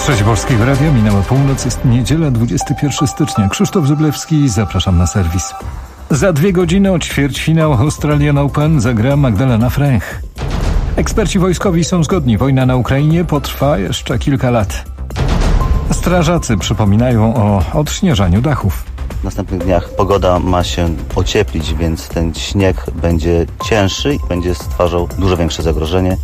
Trzecie Polskiego Radia, minęła północ, jest niedziela, 21 stycznia. Krzysztof Zyblewski, zapraszam na serwis. Za 2 godziny o ćwierćfinał Australian Open zagra Magdalena Fręch. Eksperci wojskowi są zgodni, wojna na Ukrainie potrwa jeszcze kilka lat. Strażacy przypominają o odśnieżaniu dachów. W następnych dniach pogoda ma się ocieplić, więc ten śnieg będzie cięższy i będzie stwarzał dużo większe zagrożenie.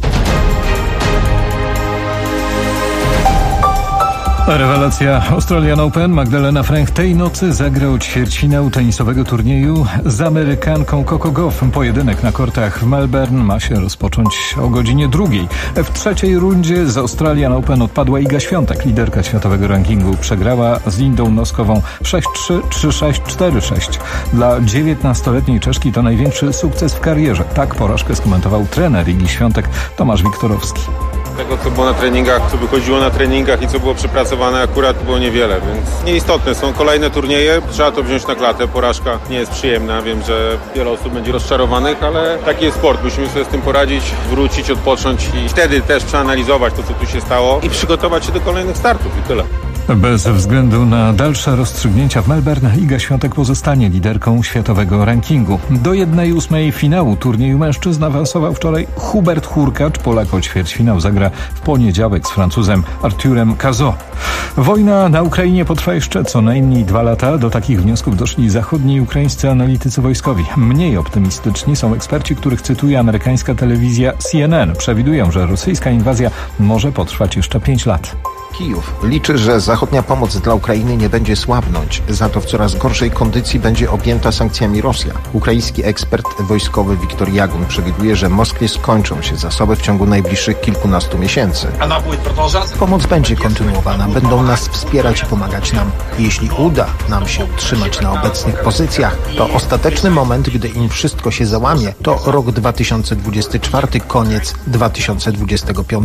Rewelacja Australian Open. Magdalena Fręch tej nocy zagra ćwierćfinał tenisowego turnieju z Amerykanką Coco Gauff. Pojedynek na kortach w Melbourne ma się rozpocząć o godzinie 2. W trzeciej rundzie z Australian Open odpadła Iga Świątek. Liderka światowego rankingu przegrała z Lindą Noskową 6-3, 3-6, 4-6. Dla 19-letniej Czeszki to największy sukces w karierze. Tak porażkę skomentował trener Igi Świątek Tomasz Wiktorowski. Tego, co było na treningach, co wychodziło na treningach i co było przepracowane, akurat było niewiele, więc nieistotne. Są kolejne turnieje, trzeba to wziąć na klatę. Porażka nie jest przyjemna, wiem, że wiele osób będzie rozczarowanych, ale taki jest sport. Musimy sobie z tym poradzić, wrócić, odpocząć i wtedy też przeanalizować to, co tu się stało i przygotować się do kolejnych startów i tyle. Bez względu na dalsze rozstrzygnięcia w Melbourne, Iga Świątek pozostanie liderką światowego rankingu. Do 1/8 finału turnieju mężczyzn awansował wczoraj Hubert Hurkacz. Polak o ćwierćfinał zagra w poniedziałek z Francuzem Arturem Cazaux. Wojna na Ukrainie potrwa jeszcze co najmniej 2 lata. Do takich wniosków doszli zachodni i ukraińscy analitycy wojskowi. Mniej optymistyczni są eksperci, których cytuje amerykańska telewizja CNN. Przewidują, że rosyjska inwazja może potrwać jeszcze 5 lat. Kijów liczy, że zachodnia pomoc dla Ukrainy nie będzie słabnąć. Za to w coraz gorszej kondycji będzie objęta sankcjami Rosja. Ukraiński ekspert wojskowy Wiktor Jagun przewiduje, że Moskwie skończą się zasoby w ciągu najbliższych kilkunastu miesięcy. Pomoc będzie kontynuowana, będą nas wspierać i pomagać nam. Jeśli uda nam się utrzymać na obecnych pozycjach, to ostateczny moment, gdy im wszystko się załamie, to rok 2024, koniec 2025.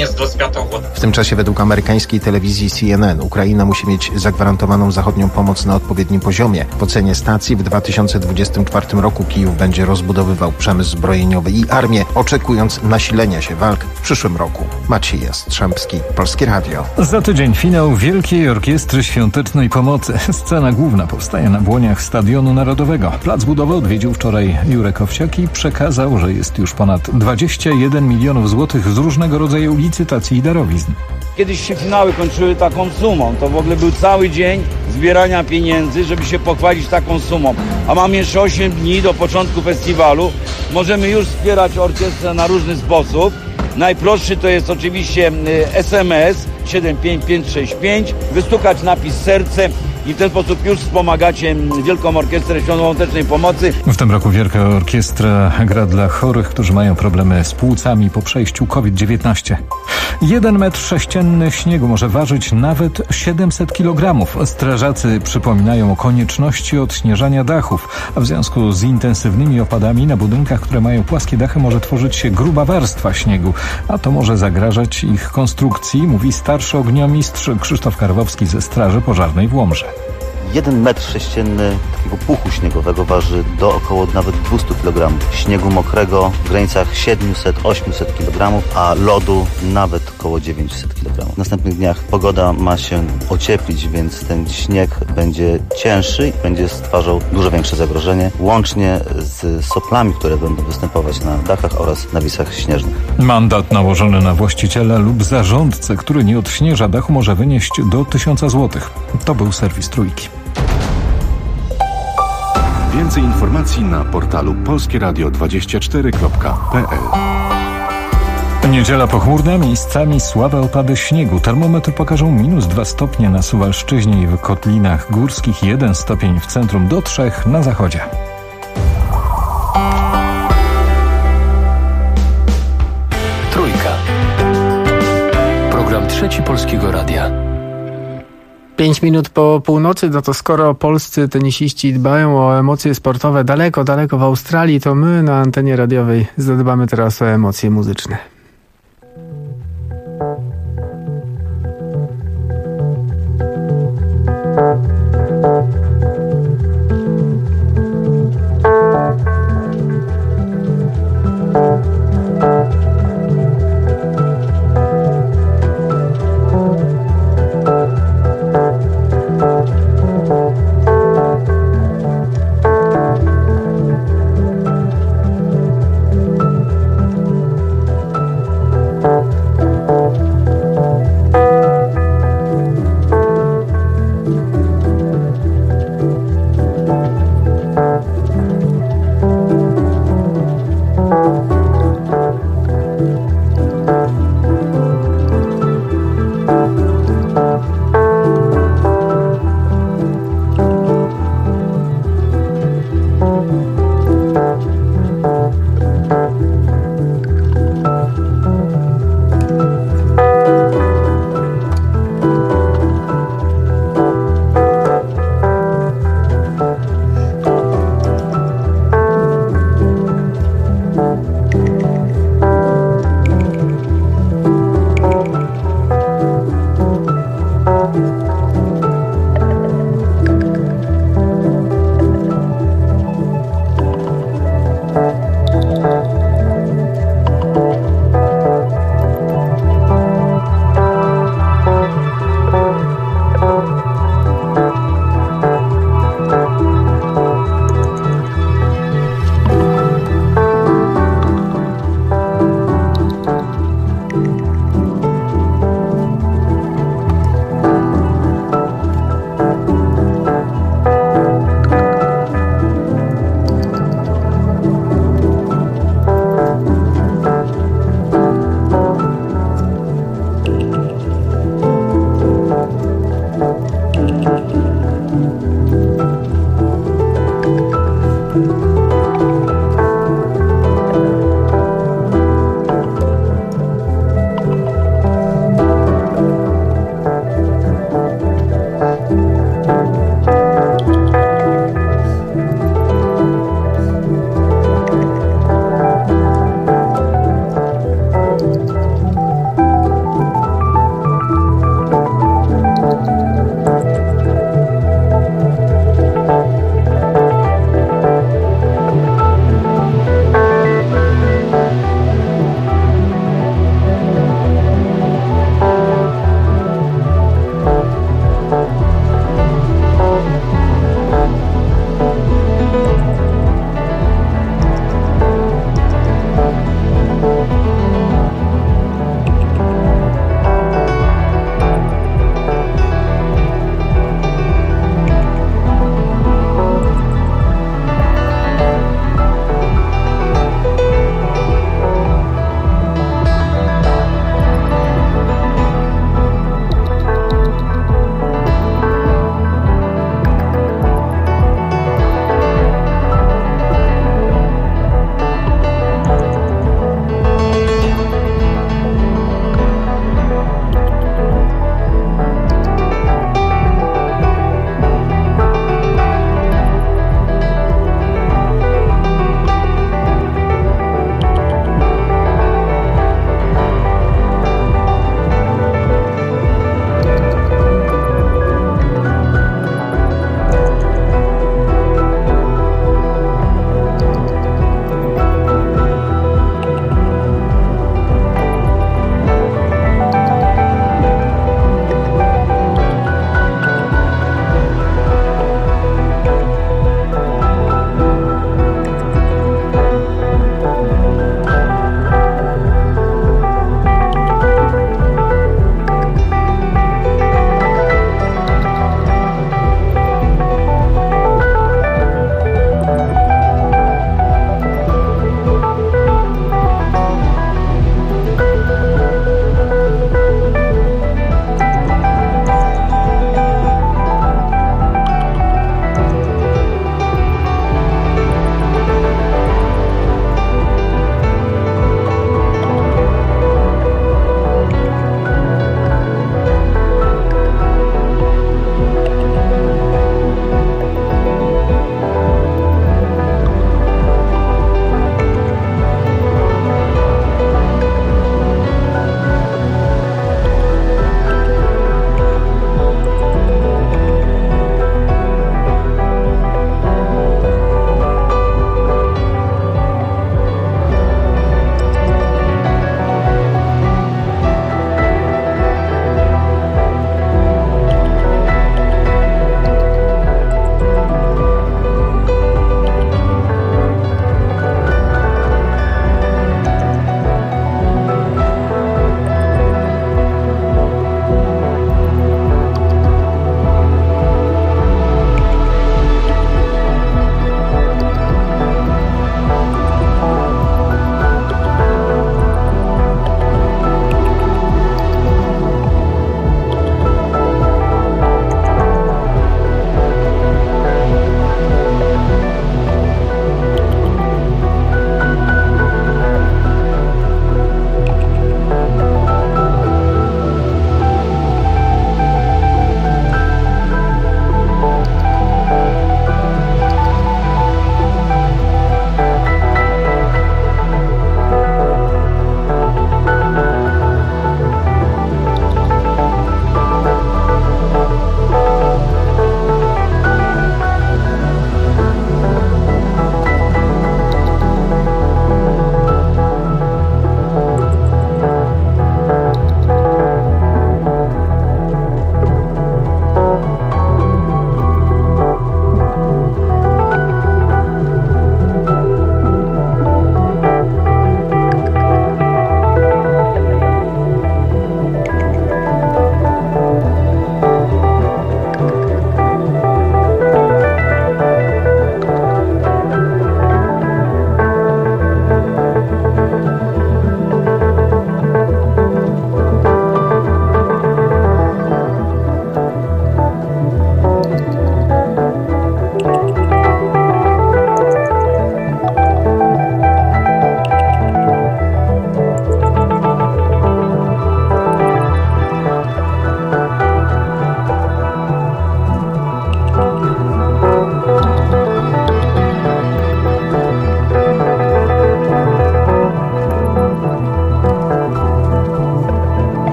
W tym czasie według amerykańskiej telewizji CNN Ukraina musi mieć zagwarantowaną zachodnią pomoc na odpowiednim poziomie. W ocenie stacji w 2024 roku Kijów będzie rozbudowywał przemysł zbrojeniowy i armię, oczekując nasilenia się walk w przyszłym roku. Maciej Jastrzębski, Polskie Radio. Za tydzień finał Wielkiej Orkiestry Świątecznej Pomocy. Scena główna powstaje na błoniach Stadionu Narodowego. Plac budowy odwiedził wczoraj Jurek Owsiak i przekazał, że jest już ponad 21 milionów złotych z różnego rodzaju licytacji i darowizn. Kiedyś się finały kończyły taką sumą. To w ogóle był cały dzień zbierania pieniędzy, żeby się pochwalić taką sumą. A mamy jeszcze 8 dni do początku festiwalu. Możemy już wspierać orkiestrę na różny sposób. Najprostszy to jest oczywiście SMS 75565, wystukać napis serce i w ten sposób już wspomagacie Wielką Orkiestrę Świątecznej Pomocy. W tym roku Wielka Orkiestra gra dla chorych, którzy mają problemy z płucami po przejściu COVID-19. 1 metr sześcienny śniegu może ważyć nawet 700 kg. Strażacy przypominają o konieczności odśnieżania dachów, a w związku z intensywnymi opadami na budynkach, które mają płaskie dachy, może tworzyć się gruba warstwa śniegu, a to może zagrażać ich konstrukcji, mówi starszy ogniomistrz Krzysztof Karwowski ze Straży Pożarnej w Łomży. 1 metr sześcienny takiego puchu śniegowego waży do około nawet 200 kg. Śniegu mokrego w granicach 700-800 kg, a lodu nawet około 900 kg. W następnych dniach pogoda ma się ocieplić, więc ten śnieg będzie cięższy i będzie stwarzał dużo większe zagrożenie, łącznie z soplami, które będą występować na dachach oraz nawisach śnieżnych. Mandat nałożony na właściciela lub zarządcę, który nie odśnieża dachu, może wynieść do 1000 zł. To był serwis Trójki. Więcej informacji na portalu polskieradio24.pl. Niedziela pochmurna, miejscami słabe opady śniegu. Termometry pokażą -2 stopnie na Suwalszczyźnie i w Kotlinach Górskich, 1 stopień w centrum, do 3 na zachodzie. Trójka. Program Trzeci Polskiego Radia. 5 minut po północy, no to skoro polscy tenisiści dbają o emocje sportowe daleko, daleko w Australii, to my na antenie radiowej zadbamy teraz o emocje muzyczne.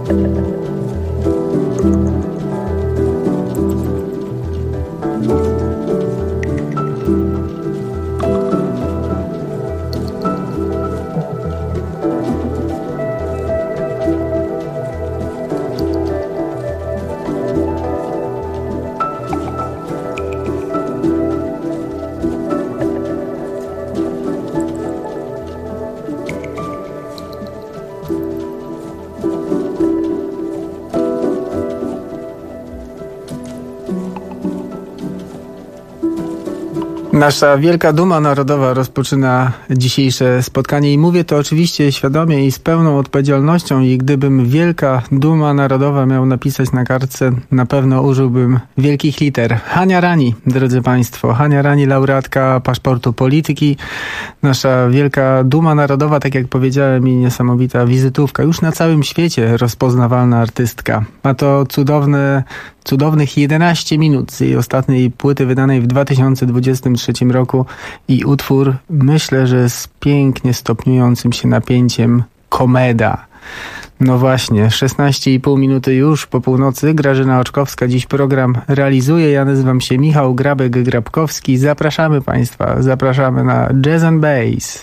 Nasza wielka duma narodowa rozpoczyna dzisiejsze spotkanie i mówię to oczywiście świadomie i z pełną odpowiedzialnością i gdybym wielka duma narodowa miał napisać na kartce, na pewno użyłbym wielkich liter. Hania Rani, drodzy Państwo, Hania Rani, laureatka paszportu polityki, nasza wielka duma narodowa, tak jak powiedziałem, i niesamowita wizytówka, już na całym świecie rozpoznawalna artystka. Ma to cudownych 11 minut z jej ostatniej płyty wydanej w 2023 roku i utwór, myślę, że z pięknie stopniującym się napięciem, Komeda. No właśnie, 16,5 minuty już po północy. Grażyna Oczkowska dziś program realizuje. Ja nazywam się Michał Grabek-Grabkowski. Zapraszamy Państwa, zapraszamy na Jazz and Bass.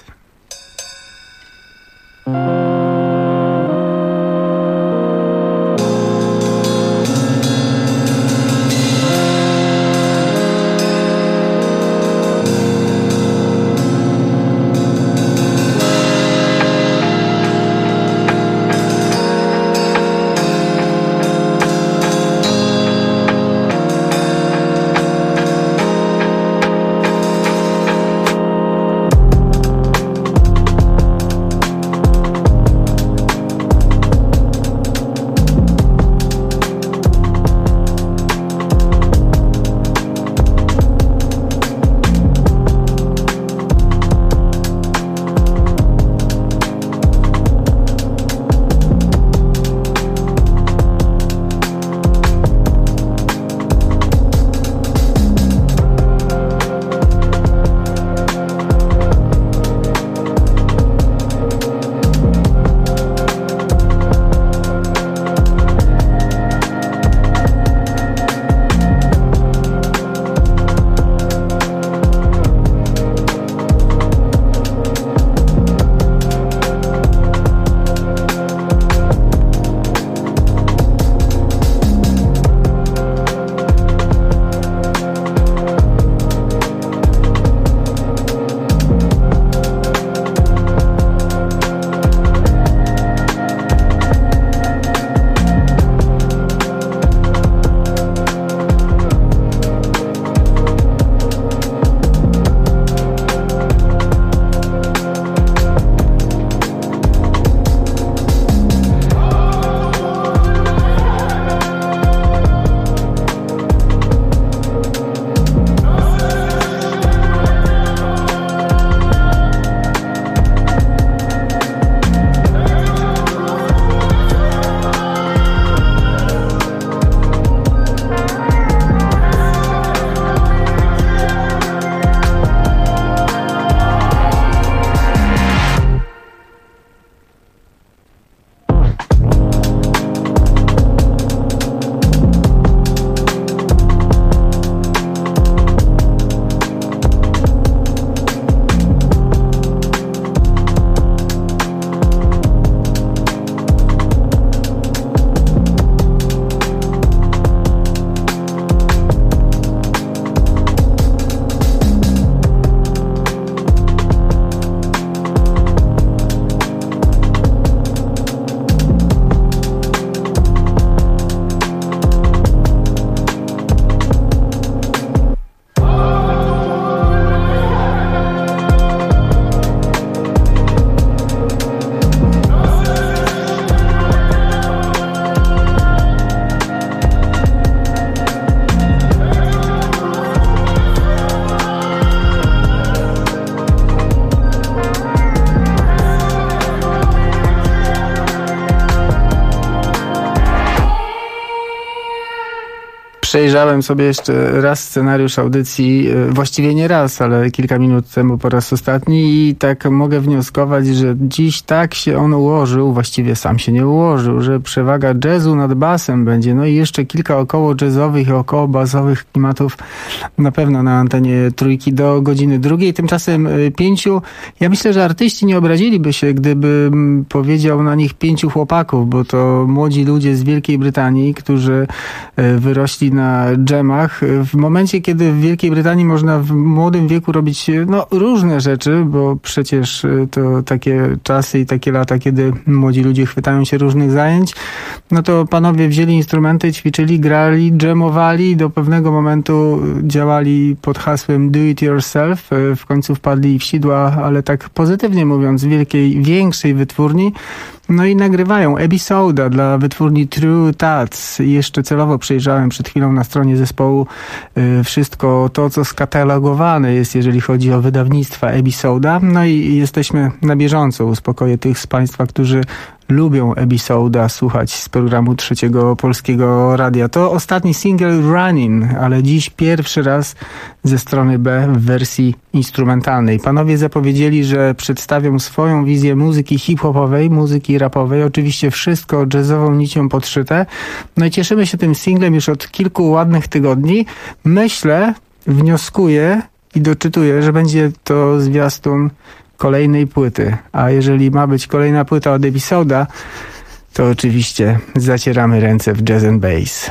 Przejrzałem sobie jeszcze raz scenariusz audycji, właściwie nie raz, ale kilka minut temu po raz ostatni i tak mogę wnioskować, że dziś tak się on ułożył, właściwie sam się nie ułożył, że przewaga jazzu nad basem będzie, no i jeszcze kilka około jazzowych i około basowych klimatów na pewno na antenie Trójki do godziny 2. Tymczasem 5, ja myślę, że artyści nie obraziliby się, gdybym powiedział na nich 5 chłopaków, bo to młodzi ludzie z Wielkiej Brytanii, którzy wyrośli na dżemach. W momencie, kiedy w Wielkiej Brytanii można w młodym wieku robić różne rzeczy, bo przecież to takie czasy i takie lata, kiedy młodzi ludzie chwytają się różnych zajęć, no to panowie wzięli instrumenty, ćwiczyli, grali, dżemowali, do pewnego momentu działali pod hasłem do it yourself, w końcu wpadli w sidła, ale tak pozytywnie mówiąc, większej wytwórni. No i nagrywają Ebisoda dla wytwórni True Tats. Jeszcze celowo przejrzałem przed chwilą na stronie zespołu wszystko to, co skatalogowane jest, jeżeli chodzi o wydawnictwa Ebisoda. No i jesteśmy na bieżąco. Uspokoję tych z Państwa, którzy lubią Ebisoda słuchać z programu Trzeciego Polskiego Radia. To ostatni single Running, ale dziś pierwszy raz ze strony B w wersji instrumentalnej. Panowie zapowiedzieli, że przedstawią swoją wizję muzyki hip-hopowej, muzyki rapowej. Oczywiście wszystko jazzową nicią podszyte. No i cieszymy się tym singlem już od kilku ładnych tygodni. Myślę, wnioskuję i doczytuję, że będzie to zwiastun kolejnej płyty. A jeżeli ma być kolejna płyta od Ebisoda, to oczywiście zacieramy ręce w jazz and bass.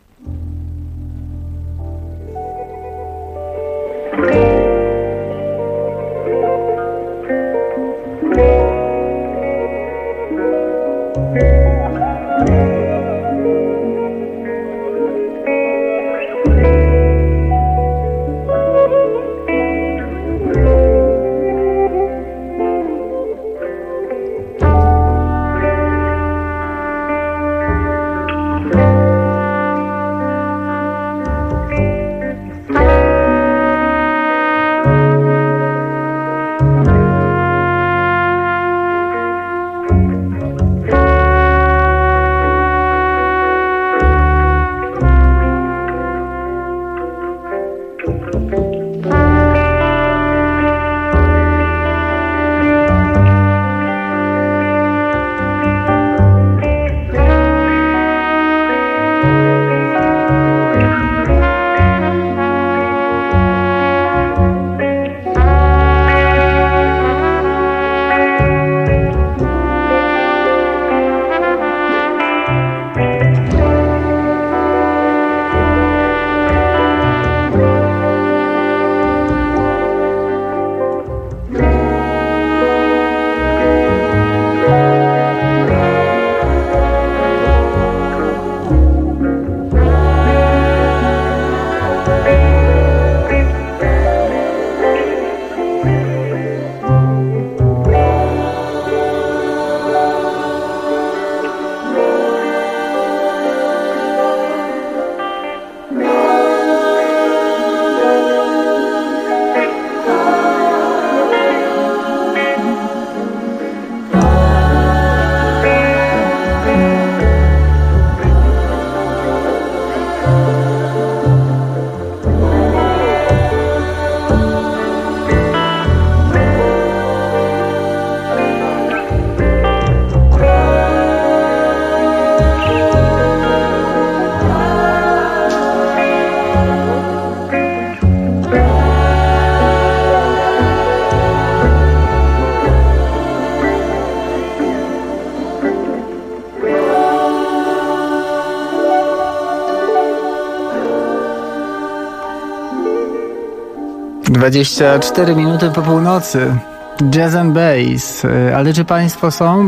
Dwadzieścia 4 minuty po północy. Jazz and Bass. Ale czy Państwo są?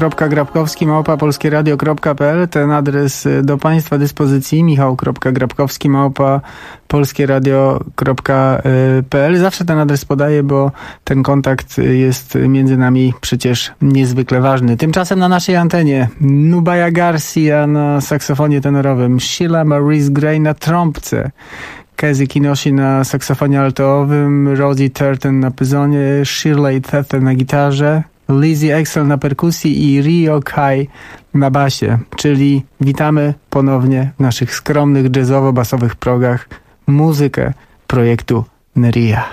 Michał.grabkowski@polskieradio.pl. Ten adres do Państwa dyspozycji. Michał.grabkowski@polskieradio.pl. Zawsze ten adres podaję, bo ten kontakt jest między nami przecież niezwykle ważny. Tymczasem na naszej antenie Nubia Garcia na saksofonie tenorowym, Sheila Maurice Gray na trąbce, Kezi Kinoshi na saksofonie altoowym, Rosie Turton na pyzonie, Shirley Tether na gitarze, Lizzie Axel na perkusji i Rio Kai na basie, czyli witamy ponownie w naszych skromnych jazzowo-basowych progach muzykę projektu Neria.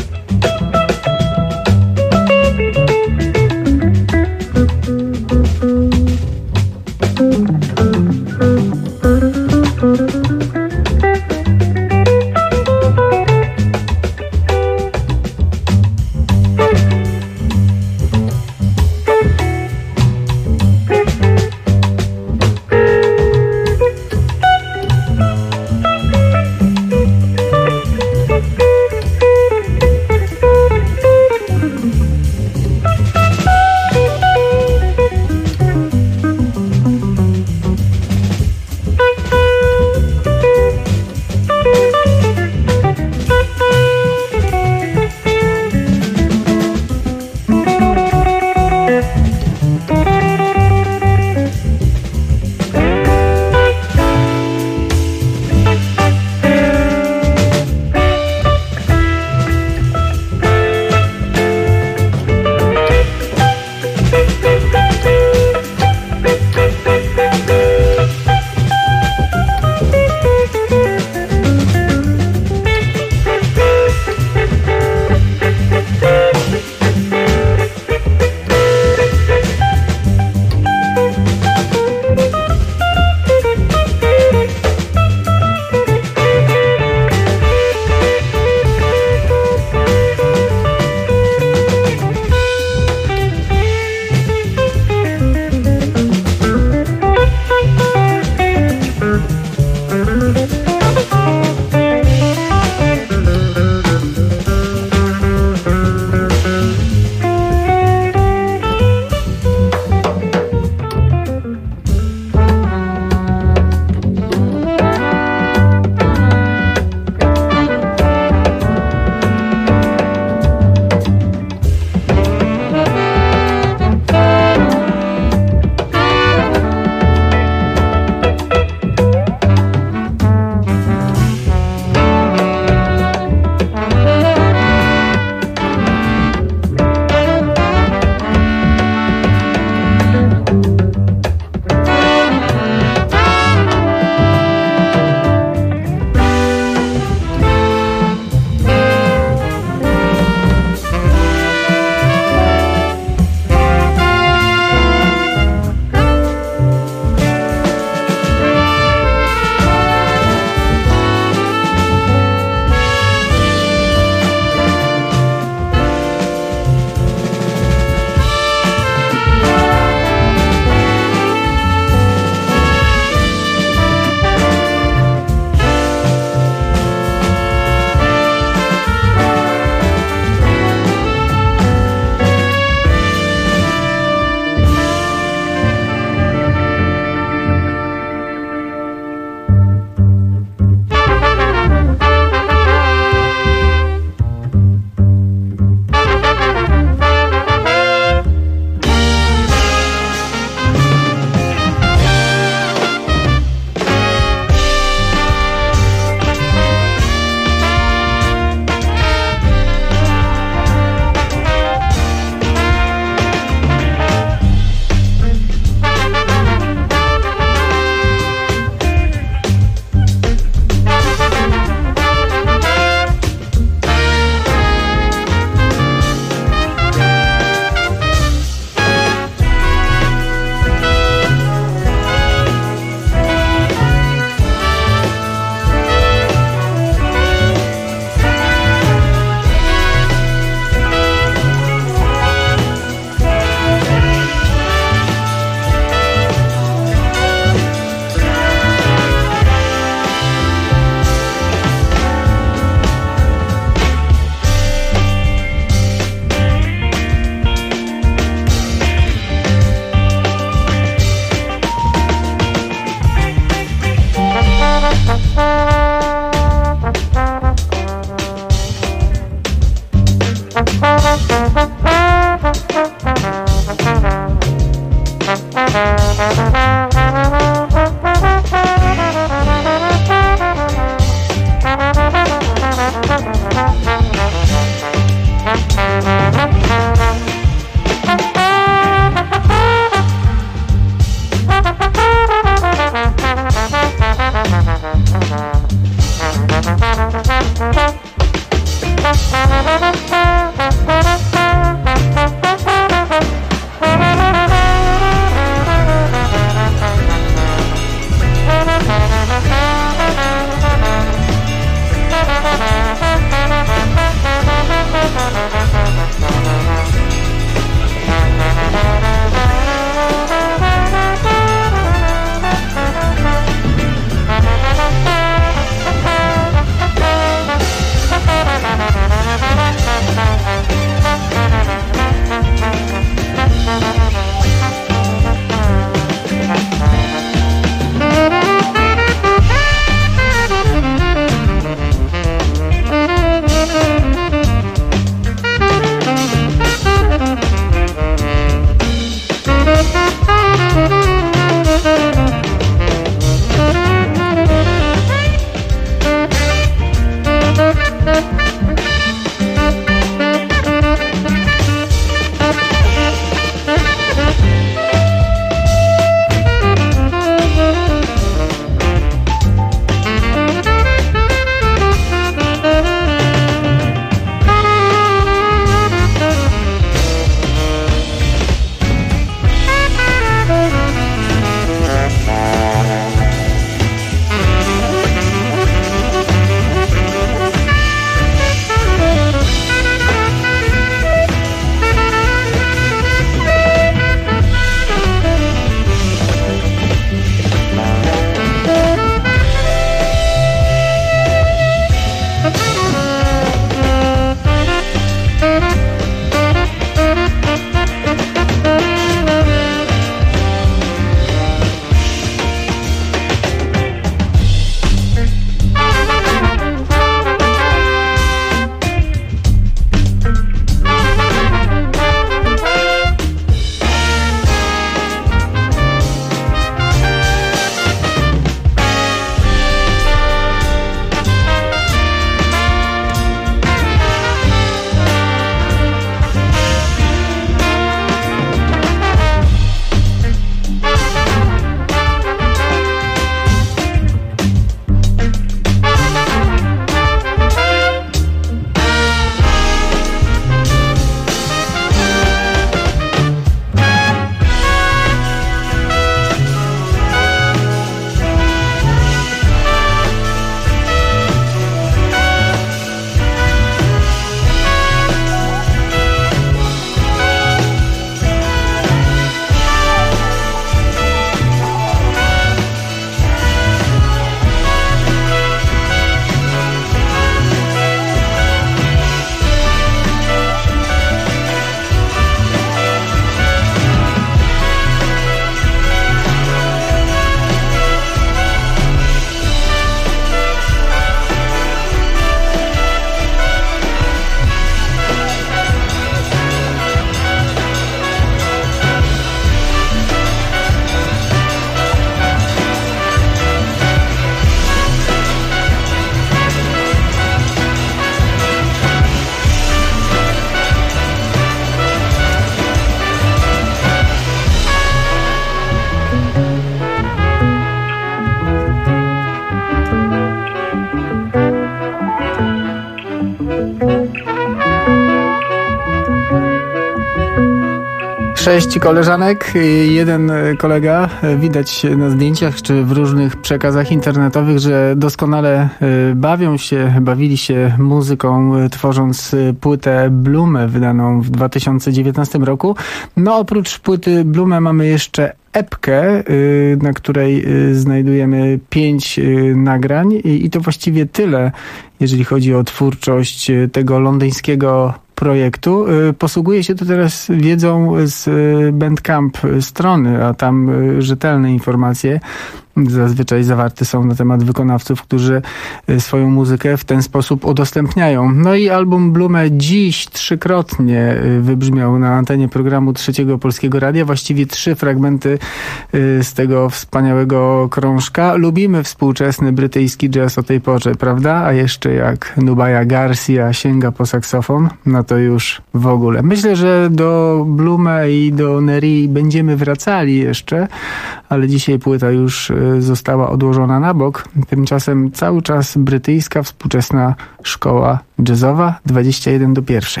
6 koleżanek, 1 kolega. Widać na zdjęciach czy w różnych przekazach internetowych, że doskonale bawili się muzyką, tworząc płytę Blume wydaną w 2019 roku. No oprócz płyty Blume mamy jeszcze epkę, na której znajdujemy 5 nagrań i to właściwie tyle, jeżeli chodzi o twórczość tego londyńskiego projektu. Posługuje się to teraz wiedzą z Bandcamp strony, a tam rzetelne informacje zazwyczaj zawarte są na temat wykonawców, którzy swoją muzykę w ten sposób udostępniają. No i album Blume dziś 3-krotnie wybrzmiał na antenie programu Trzeciego Polskiego Radia. Właściwie 3 fragmenty z tego wspaniałego krążka. Lubimy współczesny brytyjski jazz o tej porze, prawda? A jeszcze jak Nubia Garcia sięga po saksofon, no to już w ogóle. Myślę, że do Blume i do Neri będziemy wracali jeszcze, ale dzisiaj płyta już została odłożona na bok. Tymczasem cały czas brytyjska współczesna szkoła jazzowa 21:01.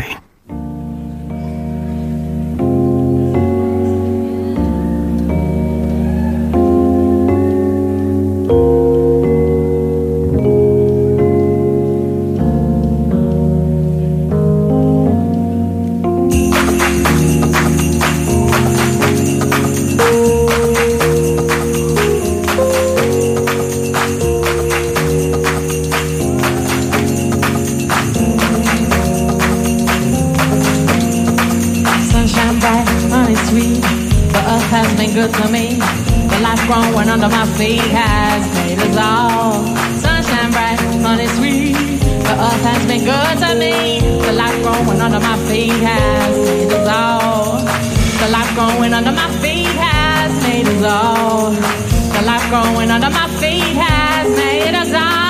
Good to me. The life growing under my feet has made us all. Sunshine bright, honey sweet. The earth has been good to me. The life growing under my feet has made us all. The life growing under my feet has made us all. The life growing under my feet has made us all.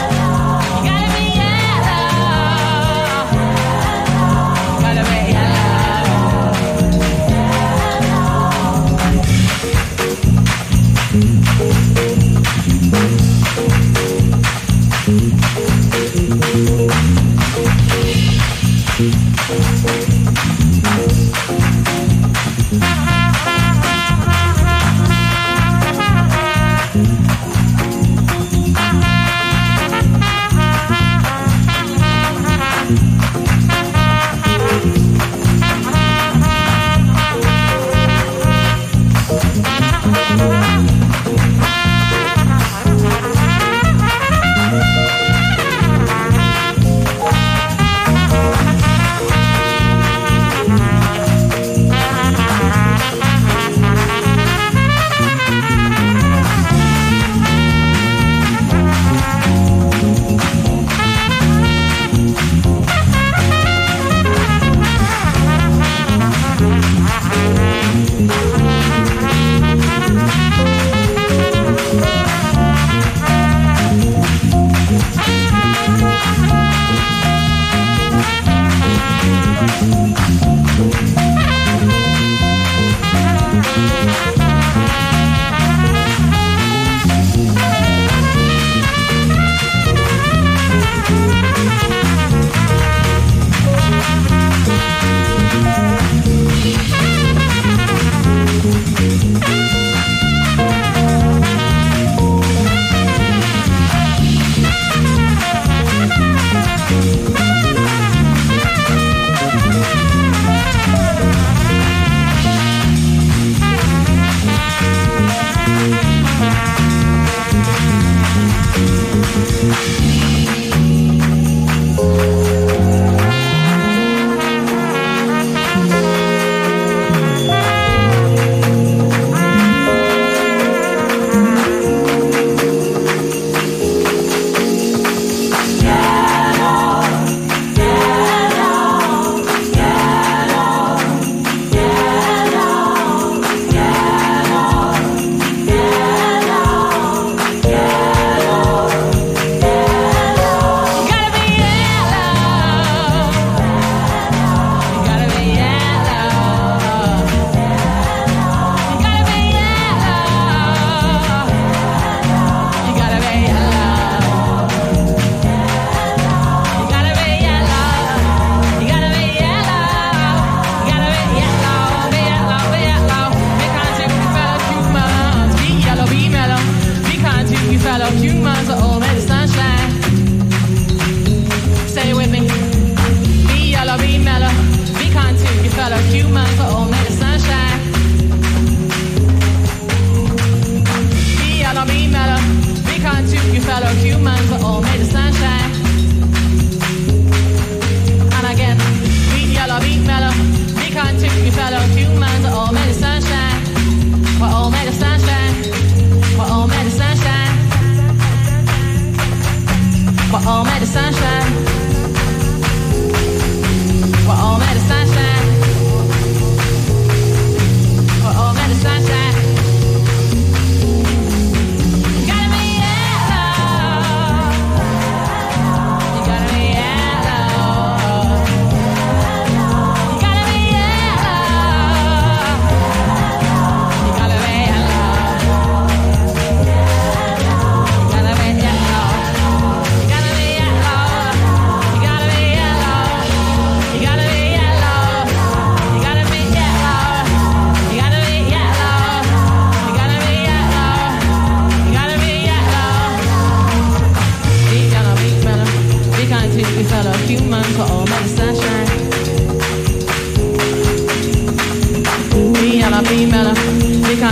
Gotta be yellow.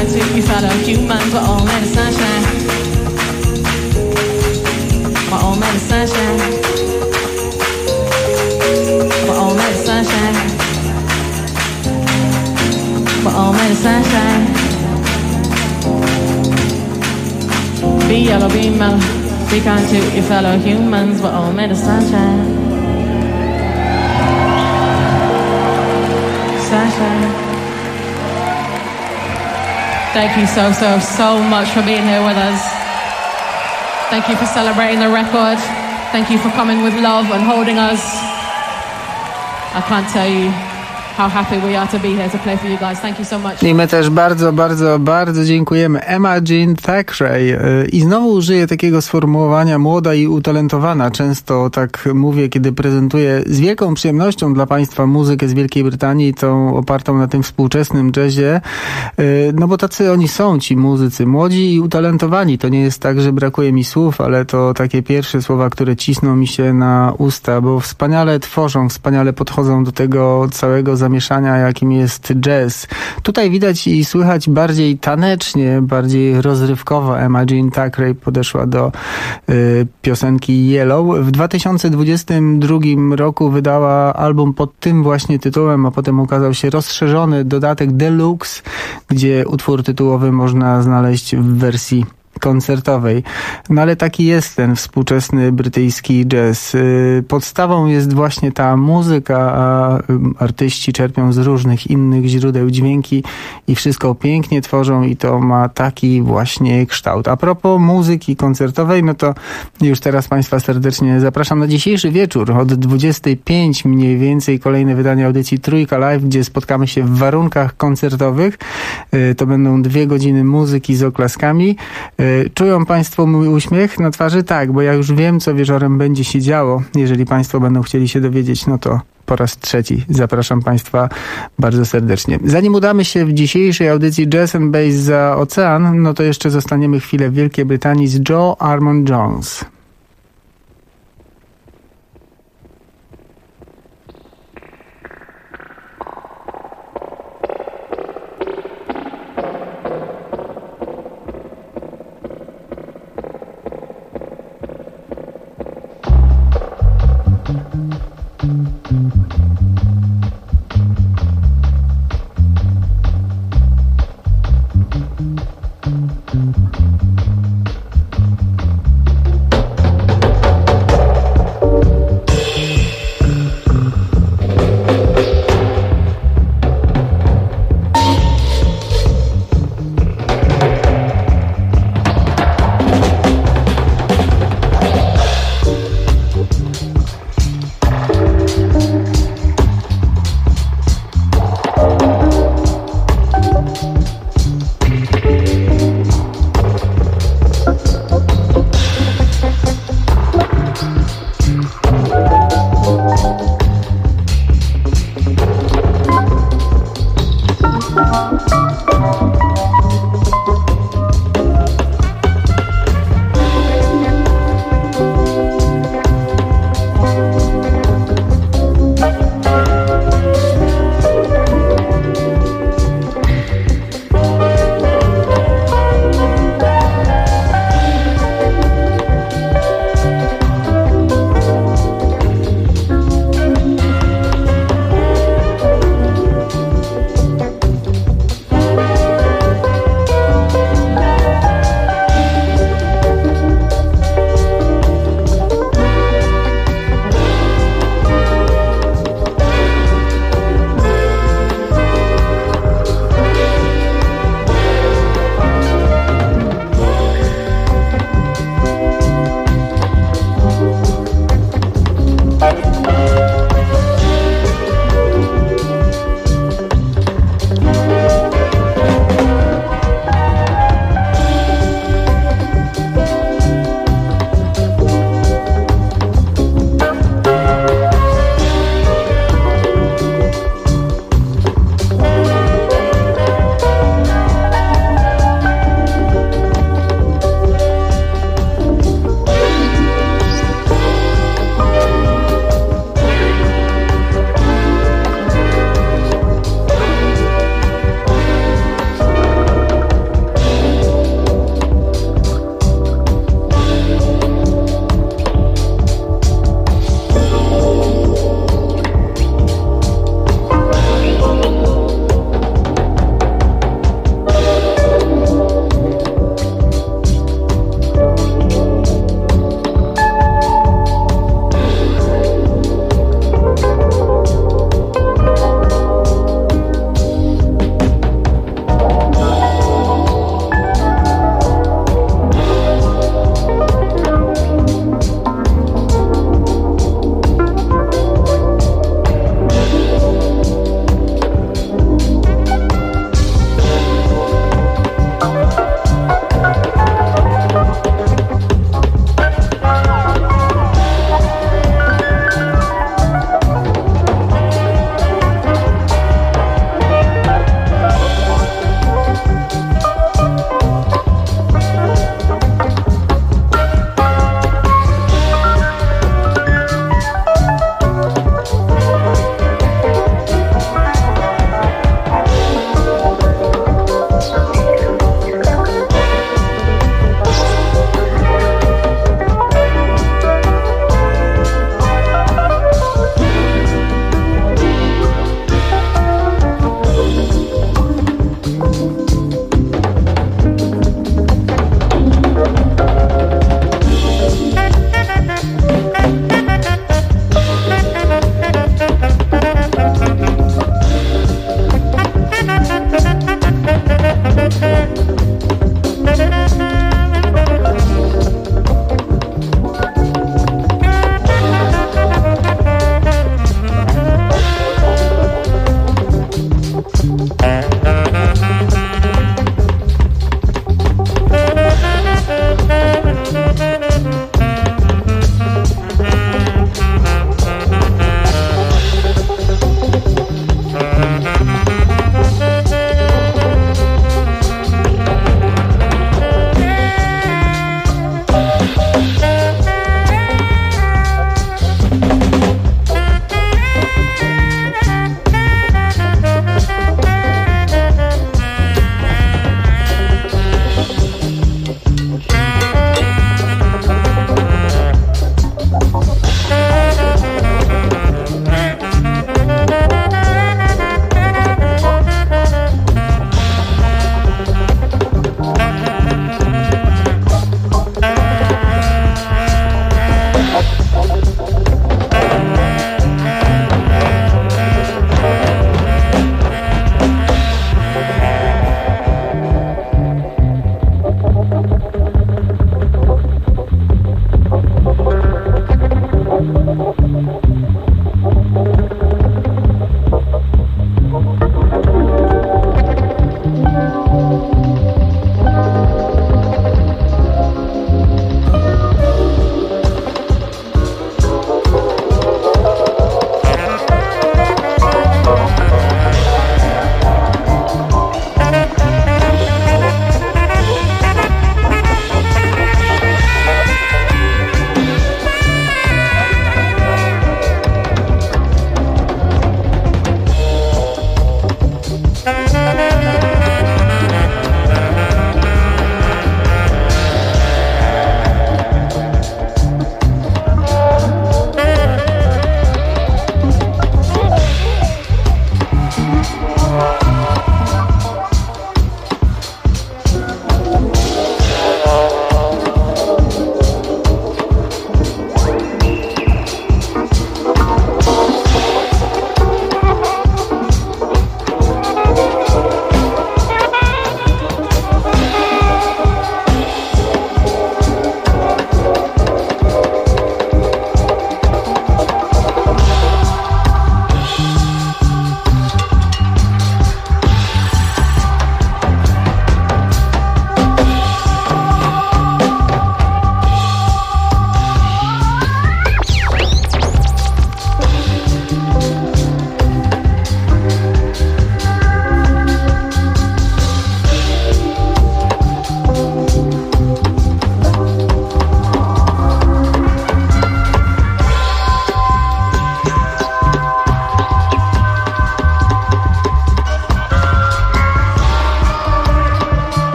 kind to you fellow humans. We're all made of sunshine. We're all made of sunshine. We're all made of sunshine. We're all made of sunshine. Be yellow, be mellow, be kind to your fellow humans. We're all made of sunshine. Sunshine. Thank you so much for being here with us. Thank you for celebrating the record. Thank you for coming with love and holding us. I can't tell you how happy we are to be here to play for you guys. Thank you so much. I my też bardzo dziękujemy. Emma Jean Thackeray. I znowu użyję takiego sformułowania młoda i utalentowana. Często tak mówię, kiedy prezentuję z wielką przyjemnością dla Państwa muzykę z Wielkiej Brytanii, tą opartą na tym współczesnym jazzie. No bo tacy oni są, ci muzycy. Młodzi i utalentowani. To nie jest tak, że brakuje mi słów, ale to takie pierwsze słowa, które cisną mi się na usta, bo wspaniale tworzą, wspaniale podchodzą do tego całego zamieszania, jakim jest jazz. Tutaj widać i słychać bardziej tanecznie, bardziej rozrywkowo. Emma Jean Thackeray podeszła do piosenki Yellow. W 2022 roku wydała album pod tym właśnie tytułem, a potem ukazał się rozszerzony dodatek Deluxe, gdzie utwór tytułowy można znaleźć w wersji koncertowej. No ale taki jest ten współczesny brytyjski jazz. Podstawą jest właśnie ta muzyka, a artyści czerpią z różnych innych źródeł dźwięki i wszystko pięknie tworzą i to ma taki właśnie kształt. A propos muzyki koncertowej, no to już teraz Państwa serdecznie zapraszam na dzisiejszy wieczór od 25 mniej więcej kolejne wydanie audycji Trójka Live, gdzie spotkamy się w warunkach koncertowych. To będą 2 godziny muzyki z oklaskami. Czują Państwo mój uśmiech na twarzy? Tak, bo ja już wiem, co wieczorem będzie się działo. Jeżeli Państwo będą chcieli się dowiedzieć, no to po raz trzeci zapraszam Państwa bardzo serdecznie. Zanim udamy się w dzisiejszej audycji Jazz and Bass za ocean, no to jeszcze zostaniemy chwilę w Wielkiej Brytanii z Joe Armon-Jones.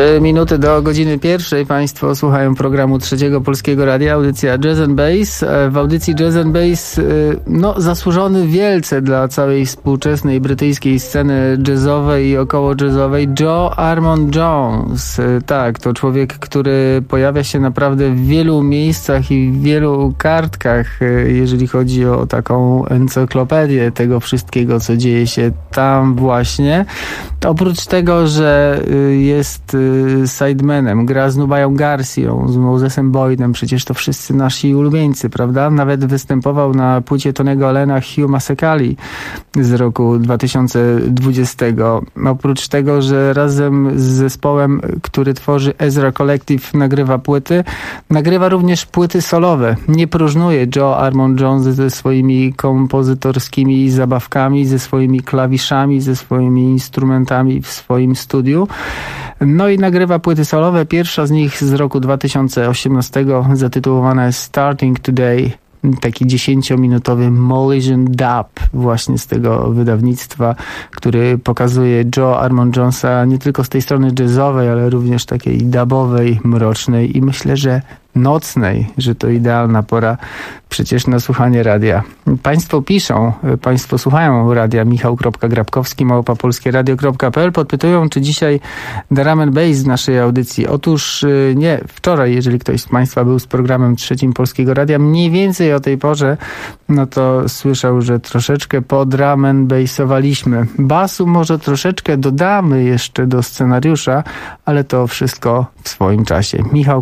3 minuty do godziny 1. Państwo słuchają programu Trzeciego Polskiego Radia, audycja Jazz and Bass. W audycji Jazz and Bass zasłużony wielce dla całej współczesnej brytyjskiej sceny jazzowej i około jazzowej Joe Armond Jones. Tak, to człowiek, który pojawia się naprawdę w wielu miejscach i w wielu kartkach, jeżeli chodzi o taką encyklopedię tego wszystkiego, co dzieje się tam właśnie. Oprócz tego, że jest sidemanem, gra z Nubają Garcią, z Mosesem Boydem, przecież to wszyscy nasi ulubieńcy, prawda? Nawet występował na płycie Tony'ego Allena Hugh Masekali z roku 2020. Oprócz tego, że razem z zespołem, który tworzy Ezra Collective, nagrywa płyty, nagrywa również płyty solowe. Nie próżnuje Joe Armond Jones ze swoimi kompozytorskimi zabawkami, ze swoimi klawiszami, ze swoimi instrumentami w swoim studiu. No i nagrywa płyty solowe. Pierwsza z nich z roku 2018 zatytułowana jest Starting Today. Taki 10-minutowy Malaysian Dub właśnie z tego wydawnictwa, który pokazuje Joe Armond Jonesa nie tylko z tej strony jazzowej, ale również takiej dubowej, mrocznej i myślę, że nocnej, że to idealna pora przecież na słuchanie radia. Państwo piszą, Państwo słuchają radia michał.grabkowski@polskieradio.pl, podpytują, czy dzisiaj drum and bass w naszej audycji. Otóż nie, wczoraj, jeżeli ktoś z Państwa był z programem Trzecim Polskiego Radia, mniej więcej o tej porze, no to słyszał, że troszeczkę po drum and bassowaliśmy. Basu może troszeczkę dodamy jeszcze do scenariusza, ale to wszystko w swoim czasie.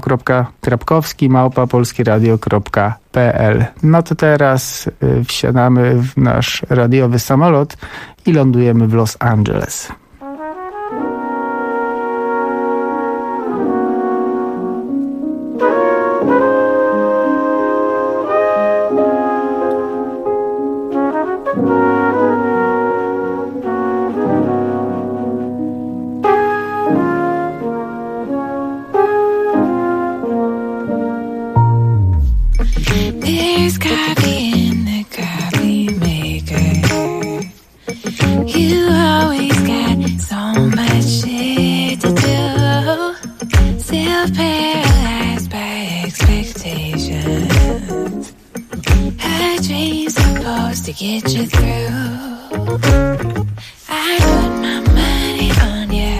michał.grabkowski@polskieradio.pl. No to teraz wsiadamy w nasz radiowy samolot i lądujemy w Los Angeles. There's coffee in the coffee maker. You always got so much shit to do. Still paralyzed by expectations. A dream's supposed to get you through. I put my money on you.